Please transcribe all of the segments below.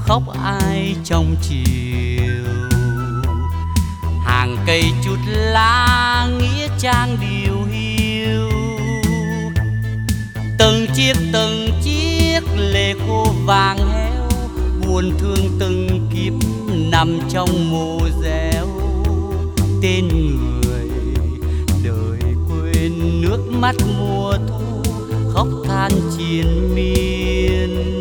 khóc ai trong chiều. Hàng cây chút lá nghĩa trang điều hiu, từng chiếc lệ khô vàng héo, buồn thương từng kiếp nằm trong mồ réo. Tên người đời quên nước mắt mùa thu, khóc than triền miên.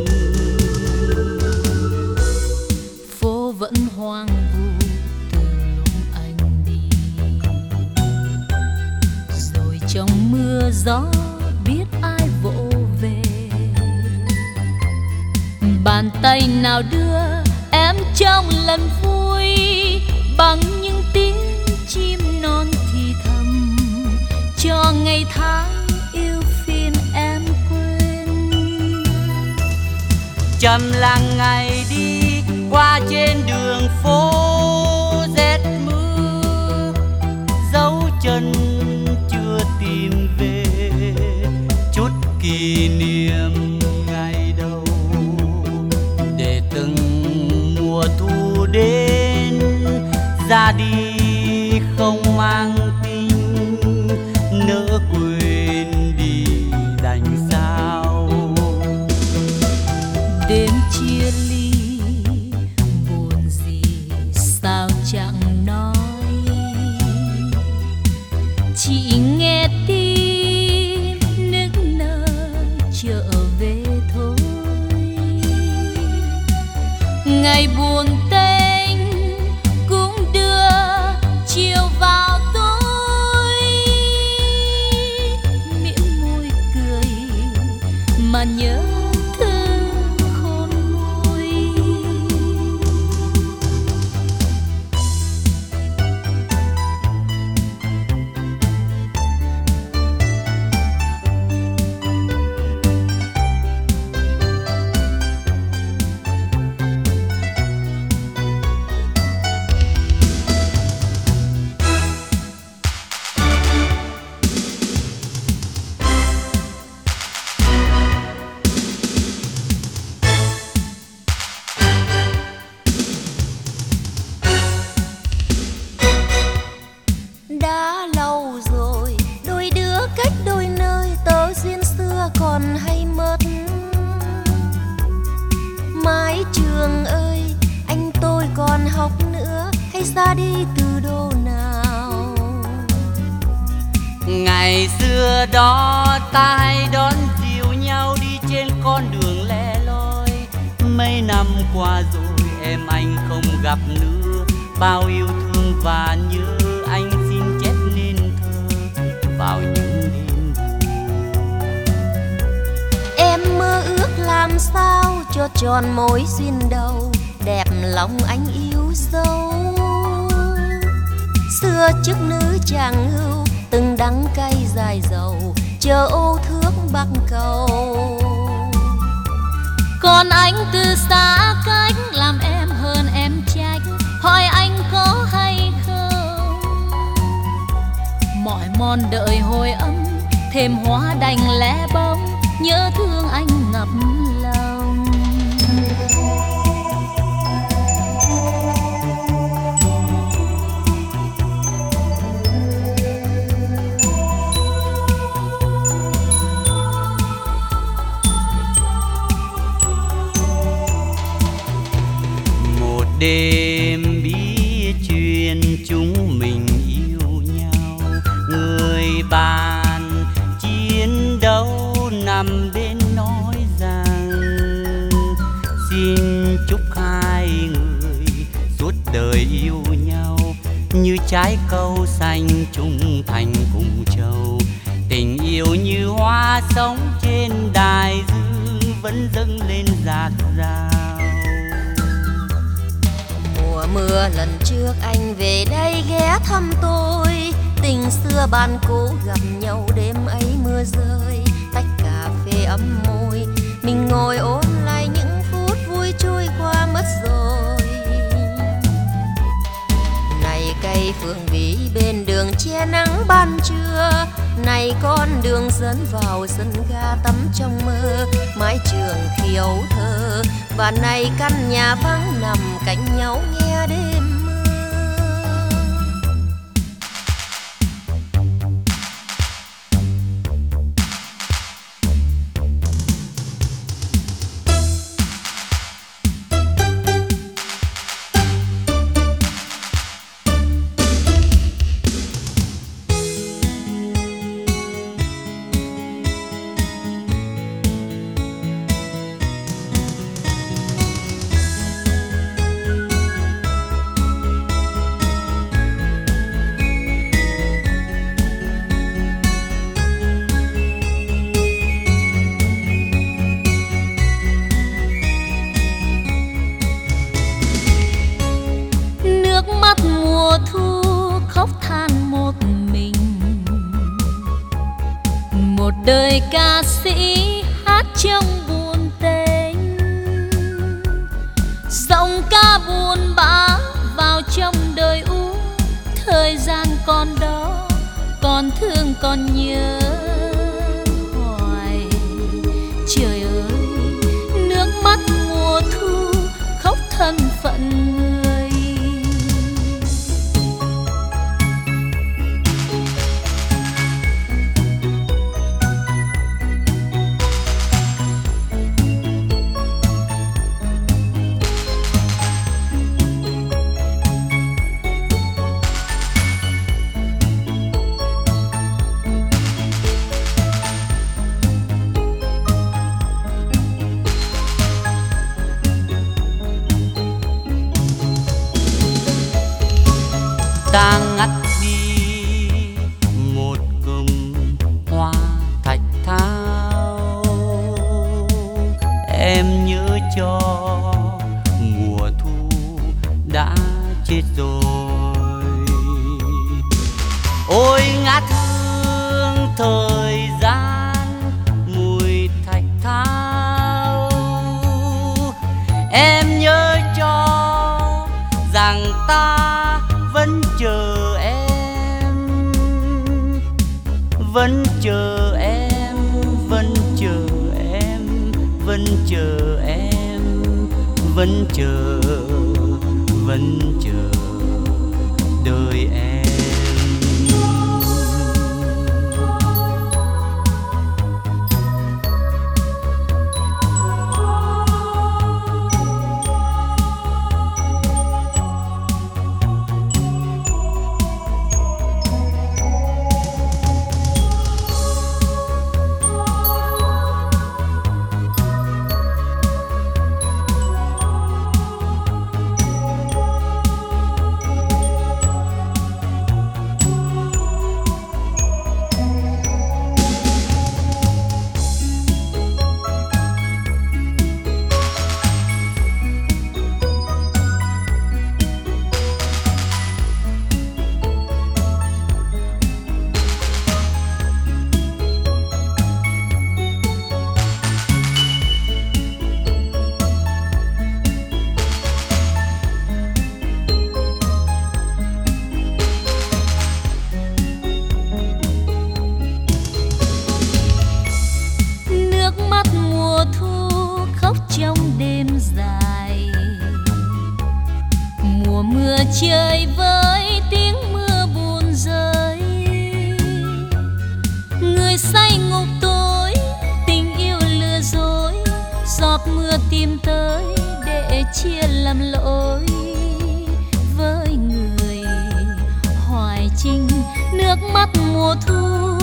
Phố vẫn hoang vu từ lúc anh đi, rồi trong mưa gió biết ai vỗ về. Bàn tay nào đưa em trong lần vui, bằng những tiếng chim non thì thầm, cho ngày tháng yêu phiền em quên. Trầm lặng ngày đi qua trên đường phố rét mưa, dấu chân chưa tìm về chút kỷ niệm ngày đầu, để từng mùa thu đến ra đi không mang tin, nỡ quên đi đành sao. Đêm chia ly buồn gì sao chẳng nói, chỉ nghe tim nức nở trở về thôi. Ngày buồn tênh cũng đưa chiều vào tối, mỉm môi cười mà nhớ thương khôn nguôi. Đã lâu rồi đôi đứa cách đôi nơi, tớ duyên xưa còn hay mất. Mái trường ơi anh tôi còn học nữa, hay ra đi từ đâu nào. Ngày xưa đó ta hay đón dìu nhau đi trên con đường lẻ loi. Mấy năm qua rồi em anh không gặp nữa, bao yêu thương và nhớ anh xin chép nên thơ vào những đêm buồn. Em mơ ước làm sao cho tròn mối duyên đầu, đẹp lòng anh yêu dấu. Xưa trước nữ chàng hưu từng đắng cay dài dầu, chờ ô thước bắc cầu. Còn anh từ xa cách làm em hơn em trách, hỏi anh có hay không. Mỏi mòn đợi hồi âm thêm hoa đành lẻ bóng, nhớ thương anh ngập lòng. Một đêm bí chuyện chúng mình yêu nhau, người bạn chiến đấu nằm bên nói rằng xin chúc hai người suốt đời yêu nhau, như trái câu xanh trung thành cùng châu. Tình yêu như hoa sống trên đài dương vẫn dâng lên dạt dào. Mùa mưa lần trước anh về đây ghé thăm tôi, tình xưa bạn cũ gặp nhau đêm ấy mưa rơi, tách cà phê ấm môi, mình ngồi ôn lại những phút vui trôi qua mất rồi. Này cây phượng vĩ bên đường che nắng ban trưa, này con đường dẫn vào sân ga tắm trong mơ, mái trường khi ấu thơ và nay căn nhà vắng nằm cạnh nhau nghe đêm mưa. Mùa thu khóc than một mình, một đời ca sĩ hát trong buồn tênh, giọng ca buồn bã vào trong đời u. Thời gian còn đó, còn thương còn nhớ hoài. Trời ơi, nước mắt mùa thu khóc thân phận người. Ta ngắt đi một cụm hoa thạch thao, em nhớ cho mùa thu đã chết rồi. Ôi ngát hương thời gian mùi thạch thao, em nhớ cho rằng ta vẫn chờ em, vẫn chờ em, vẫn chờ em, vẫn chờ em, vẫn chờ, vẫn chờ đời em. Trời với tiếng mưa buồn rơi, người say ngục tối tình yêu lừa dối, giọt mưa tìm tới để chia làm lỗi với người hoài trinh. Nước mắt mùa thu